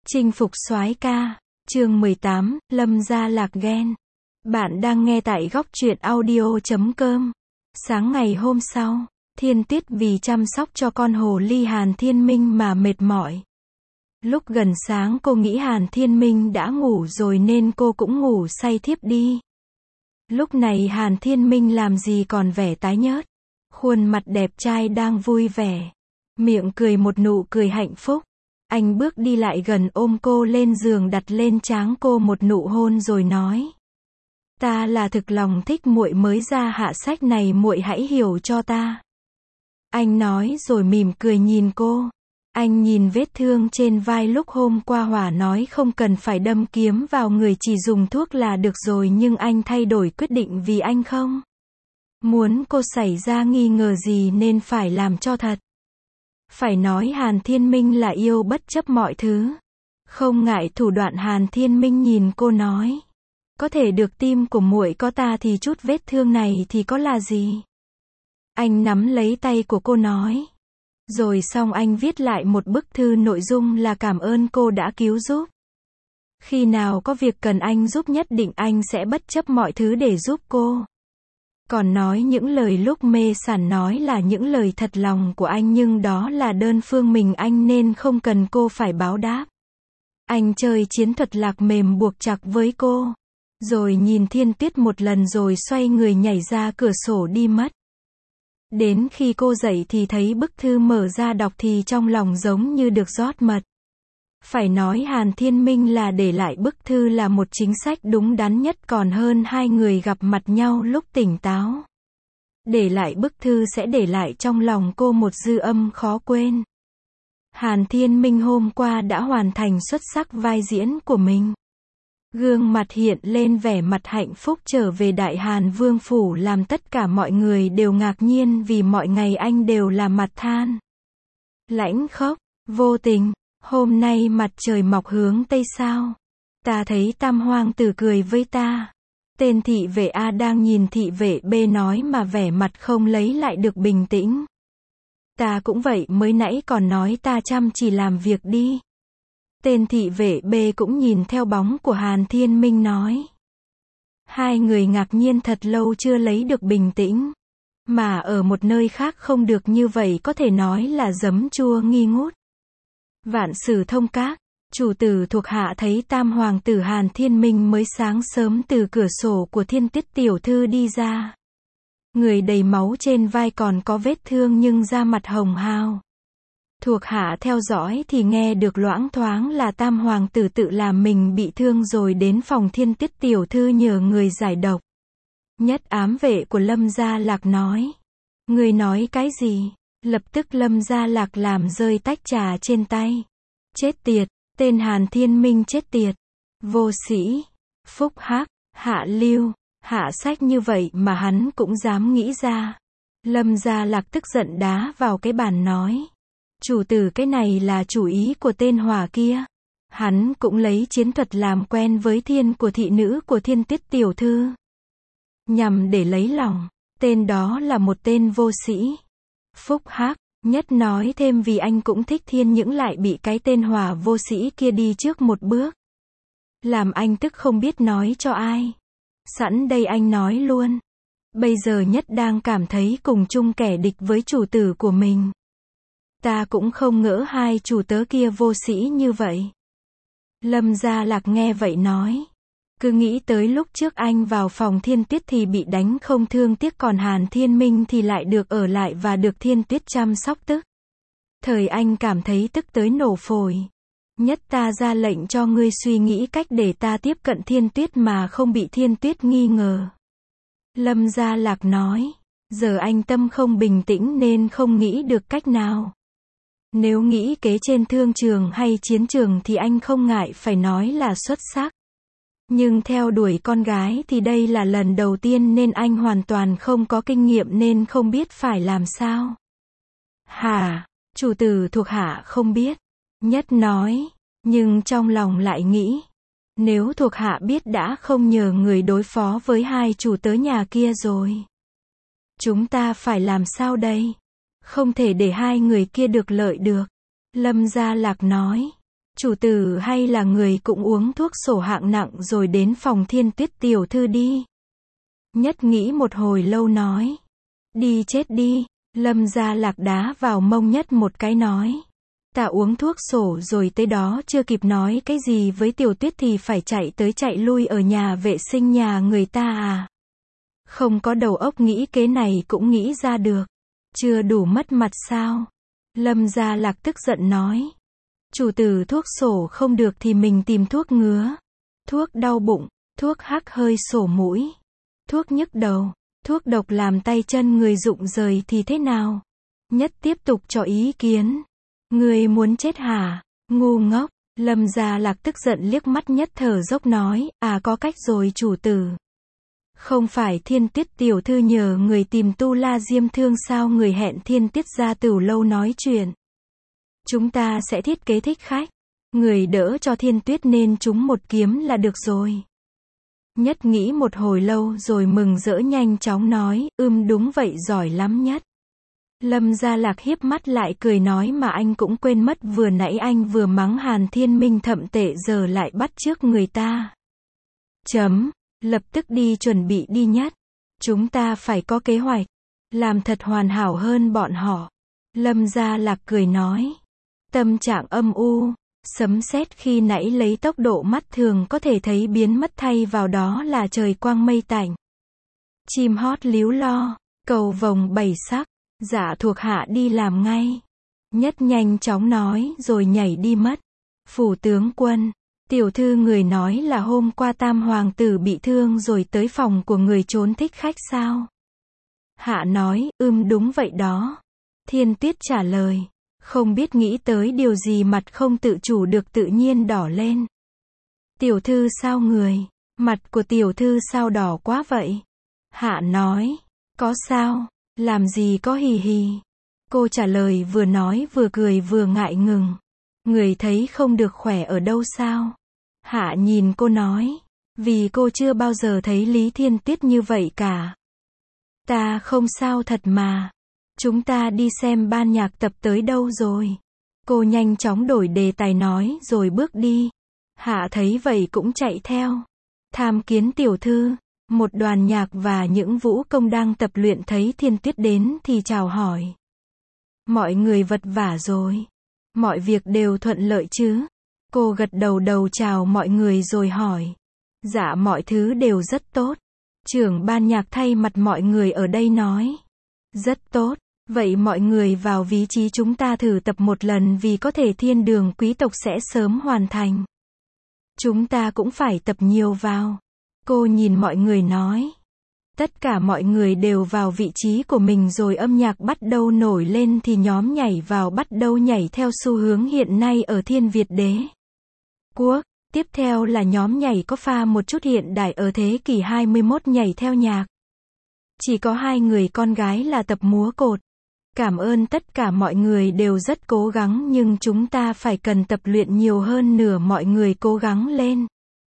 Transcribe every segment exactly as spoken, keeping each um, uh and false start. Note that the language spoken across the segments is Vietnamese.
Chinh phục soái ca, chương mười tám, Lâm Gia Lạc ghen. Bạn đang nghe tại góc truyện audio chấm com. Sáng ngày hôm sau, Thiên Tuyết vì chăm sóc cho con hồ ly Hàn Thiên Minh mà mệt mỏi. Lúc gần sáng cô nghĩ Hàn Thiên Minh đã ngủ rồi nên cô cũng ngủ say thiếp đi. Lúc này Hàn Thiên Minh làm gì còn vẻ tái nhợt, khuôn mặt đẹp trai đang vui vẻ, miệng cười một nụ cười hạnh phúc. Anh bước đi lại gần ôm cô lên giường, đặt lên trán cô một nụ hôn rồi nói: "Ta là thực lòng thích muội mới ra hạ sách này, muội hãy hiểu cho ta." Anh nói rồi mỉm cười nhìn cô. Anh nhìn vết thương trên vai lúc hôm qua Hỏa nói không cần phải đâm kiếm vào người, chỉ dùng thuốc là được rồi, nhưng anh thay đổi quyết định vì anh không muốn cô xảy ra nghi ngờ gì nên phải làm cho thật. Phải nói Hàn Thiên Minh là yêu bất chấp mọi thứ. Không ngại thủ đoạn, Hàn Thiên Minh nhìn cô nói: "Có thể được tim của muội có ta thì chút vết thương này thì có là gì." Anh nắm lấy tay của cô nói. Rồi xong anh viết lại một bức thư, nội dung là cảm ơn cô đã cứu giúp. Khi nào có việc cần anh giúp nhất định anh sẽ bất chấp mọi thứ để giúp cô. Còn nói những lời lúc mê sảng nói là những lời thật lòng của anh, nhưng đó là đơn phương mình anh nên không cần cô phải báo đáp. Anh chơi chiến thuật lạc mềm buộc chặt với cô. Rồi nhìn Thiên Tuyết một lần rồi xoay người nhảy ra cửa sổ đi mất. Đến khi cô dậy thì thấy bức thư, mở ra đọc thì trong lòng giống như được rót mật. Phải nói Hàn Thiên Minh là để lại bức thư là một chính sách đúng đắn nhất, còn hơn hai người gặp mặt nhau lúc tỉnh táo. Để lại bức thư sẽ để lại trong lòng cô một dư âm khó quên. Hàn Thiên Minh hôm qua đã hoàn thành xuất sắc vai diễn của mình. Gương mặt hiện lên vẻ mặt hạnh phúc trở về Đại Hàn Vương Phủ, làm tất cả mọi người đều ngạc nhiên vì mọi ngày anh đều là mặt than lãnh khốc, vô tình. Hôm nay mặt trời mọc hướng Tây sao? Ta thấy Tam Hoàng tử cười với ta. Tên thị vệ A đang nhìn thị vệ B nói mà vẻ mặt không lấy lại được bình tĩnh. Ta cũng vậy, mới nãy còn nói ta chăm chỉ làm việc đi. Tên thị vệ B cũng nhìn theo bóng của Hàn Thiên Minh nói. Hai người ngạc nhiên thật lâu chưa lấy được bình tĩnh. Mà ở một nơi khác không được như vậy có thể nói là giấm chua nghi ngút. Vạn Sử Thông Các, chủ tử thuộc hạ thấy Tam Hoàng tử Hàn Thiên Minh mới sáng sớm từ cửa sổ của Thiên Tuyết tiểu thư đi ra. Người đầy máu, trên vai còn có vết thương nhưng da mặt hồng hào. Thuộc hạ theo dõi thì nghe được loãng thoáng là Tam Hoàng tử tự làm mình bị thương rồi đến phòng Thiên Tuyết tiểu thư nhờ người giải độc. Nhất ám vệ của Lâm Gia Lạc nói. Người nói cái gì? Lập tức Lâm Gia Lạc làm rơi tách trà trên tay. Chết tiệt, tên Hàn Thiên Minh chết tiệt. Vô sĩ, phúc hắc, hạ lưu, hạ sách như vậy mà hắn cũng dám nghĩ ra. Lâm Gia Lạc tức giận đá vào cái bàn nói. Chủ tử, cái này là chủ ý của tên Hỏa kia. Hắn cũng lấy chiến thuật làm quen với thiên của thị nữ của Thiên Tuyết tiểu thư. Nhằm để lấy lòng, tên đó là một tên vô sĩ. Phúc hắc, nhất nói thêm vì anh cũng thích thiên những lại bị cái tên Hỏa vô sĩ kia đi trước một bước. Làm anh tức không biết nói cho ai. Sẵn đây anh nói luôn. Bây giờ nhất đang cảm thấy cùng chung kẻ địch với chủ tử của mình. Ta cũng không ngỡ hai chủ tớ kia vô sĩ như vậy. Lâm Gia Lạc nghe vậy nói. Cứ nghĩ tới lúc trước anh vào phòng Thiên Tuyết thì bị đánh không thương tiếc, còn Hàn Thiên Minh thì lại được ở lại và được Thiên Tuyết chăm sóc, tức thời anh cảm thấy tức tới nổ phổi. Nhất ta ra lệnh cho ngươi suy nghĩ cách để ta tiếp cận Thiên Tuyết mà không bị Thiên Tuyết nghi ngờ. Lâm Gia Lạc nói. Giờ anh tâm không bình tĩnh nên không nghĩ được cách nào. Nếu nghĩ kế trên thương trường hay chiến trường thì anh không ngại phải nói là xuất sắc. Nhưng theo đuổi con gái thì đây là lần đầu tiên nên anh hoàn toàn không có kinh nghiệm nên không biết phải làm sao. Hả? Chủ tử thuộc hạ không biết. Nhất nói. Nhưng trong lòng lại nghĩ. Nếu thuộc hạ biết đã không nhờ người đối phó với hai chủ tớ nhà kia rồi. Chúng ta phải làm sao đây? Không thể để hai người kia được lợi được. Lâm Gia Lạc nói. Chủ tử hay là người cũng uống thuốc sổ hạng nặng rồi đến phòng Thiên Tuyết tiểu thư đi. Nhất nghĩ một hồi lâu nói. Đi chết đi. Lâm Gia Lạc đá vào mông Nhất một cái nói. Ta uống thuốc sổ rồi tới đó chưa kịp nói cái gì với Tiểu Tuyết thì phải chạy tới chạy lui ở nhà vệ sinh nhà người ta à. Không có đầu óc nghĩ kế này cũng nghĩ ra được. Chưa đủ mất mặt sao? Lâm Gia Lạc tức giận nói. Chủ tử thuốc sổ không được thì mình tìm thuốc ngứa, thuốc đau bụng, thuốc hắc hơi sổ mũi, thuốc nhức đầu, thuốc độc làm tay chân người rụng rời thì thế nào? Nhất tiếp tục cho ý kiến. Người muốn chết hả? Ngu ngốc. Lâm Gia Lạc tức giận liếc mắt Nhất thở dốc nói, à có cách rồi chủ tử. Không phải Thiên Tuyết tiểu thư nhờ người tìm Tu La Diêm Thương sao, người hẹn Thiên Tuyết ra Tửu lâu nói chuyện. Chúng ta sẽ thiết kế thích khách. Người đỡ cho Thiên Tuyết nên chúng một kiếm là được rồi. Nhất nghĩ một hồi lâu rồi mừng rỡ nhanh chóng nói, ưm đúng vậy giỏi lắm Nhất. Lâm Gia Lạc hiếp mắt lại cười nói mà anh cũng quên mất vừa nãy anh vừa mắng Hàn Thiên Minh thậm tệ giờ lại bắt chước người ta. Chấm, lập tức đi chuẩn bị đi Nhất. Chúng ta phải có kế hoạch, làm thật hoàn hảo hơn bọn họ. Lâm Gia Lạc cười nói. Tâm trạng âm u, sấm sét khi nãy lấy tốc độ mắt thường có thể thấy biến mất thay vào đó là trời quang mây tạnh. Chim hót líu lo, cầu vồng bảy sắc, dạ thuộc hạ đi làm ngay. Nhất nhanh chóng nói rồi nhảy đi mất. Phủ tướng quân, tiểu thư người nói là hôm qua Tam hoàng tử bị thương rồi tới phòng của người trốn thích khách sao? Hạ nói, ưm đúng vậy đó. Thiên Tuyết trả lời. Không biết nghĩ tới điều gì mặt không tự chủ được tự nhiên đỏ lên. Tiểu thư sao người? Mặt của tiểu thư sao đỏ quá vậy? Hạ nói. Có sao? Làm gì có hì hì? Cô trả lời vừa nói vừa cười vừa ngại ngừng. Người thấy không được khỏe ở đâu sao? Hạ nhìn cô nói. Vì cô chưa bao giờ thấy Lý Thiên Tuyết như vậy cả. Ta không sao thật mà. Chúng ta đi xem ban nhạc tập tới đâu rồi. Cô nhanh chóng đổi đề tài nói rồi bước đi. Hạ thấy vậy cũng chạy theo. Tham kiến tiểu thư. Một đoàn nhạc và những vũ công đang tập luyện thấy Thiên Tuyết đến thì chào hỏi. Mọi người vật vả rồi. Mọi việc đều thuận lợi chứ? Cô gật đầu đầu chào mọi người rồi hỏi. Dạ mọi thứ đều rất tốt. Trưởng ban nhạc thay mặt mọi người ở đây nói. Rất tốt. Vậy mọi người vào vị trí chúng ta thử tập một lần vì có thể thiên đường quý tộc sẽ sớm hoàn thành. Chúng ta cũng phải tập nhiều vào. Cô nhìn mọi người nói. Tất cả mọi người đều vào vị trí của mình rồi âm nhạc bắt đầu nổi lên thì nhóm nhảy vào bắt đầu nhảy theo xu hướng hiện nay ở Thiên Việt Đế Quốc. Tiếp theo là nhóm nhảy có pha một chút hiện đại ở thế kỷ hai mươi mốt nhảy theo nhạc. Chỉ có hai người con gái là tập múa cột. Cảm ơn tất cả mọi người đều rất cố gắng nhưng chúng ta phải cần tập luyện nhiều hơn nữa mọi người cố gắng lên.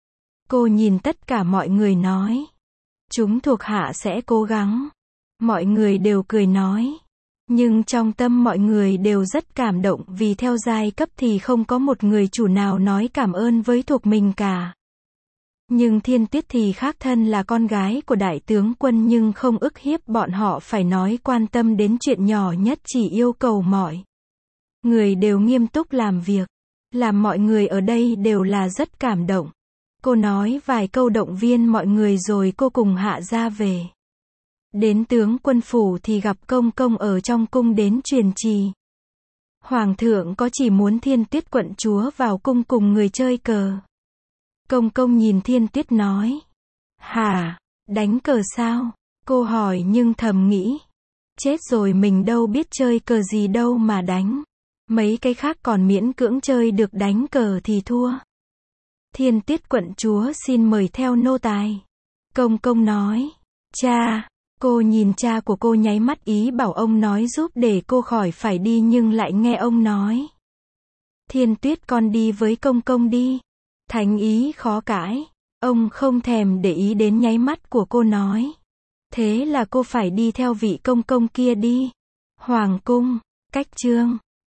Cô nhìn tất cả mọi người nói. Chúng thuộc hạ sẽ cố gắng. Mọi người đều cười nói. Nhưng trong tâm mọi người đều rất cảm động vì theo giai cấp thì không có một người chủ nào nói cảm ơn với thuộc mình cả. Nhưng Thiên Tuyết thì khác, thân là con gái của đại tướng quân nhưng không ức hiếp bọn họ phải nói quan tâm đến chuyện nhỏ nhất, chỉ yêu cầu mọi người đều nghiêm túc làm việc. Làm mọi người ở đây đều là rất cảm động. Cô nói vài câu động viên mọi người rồi cô cùng Hạ ra về. Đến tướng quân phủ thì gặp công công ở trong cung đến truyền trì. Hoàng thượng có chỉ muốn Thiên Tuyết quận chúa vào cung cùng người chơi cờ. Công công nhìn Thiên Tuyết nói. Hả, đánh cờ sao? Cô hỏi nhưng thầm nghĩ. Chết rồi, mình đâu biết chơi cờ gì đâu mà đánh. Mấy cái khác còn miễn cưỡng chơi được, đánh cờ thì thua. Thiên Tuyết quận chúa xin mời theo nô tài. Công công nói. Cha. Cô nhìn cha của cô nháy mắt ý bảo ông nói giúp để cô khỏi phải đi nhưng lại nghe ông nói. Thiên Tuyết con đi với công công đi. Thánh ý khó cãi. Ông không thèm để ý đến nháy mắt của cô nói. Thế là cô phải đi theo vị công công kia đi. Hoàng cung. Cách chương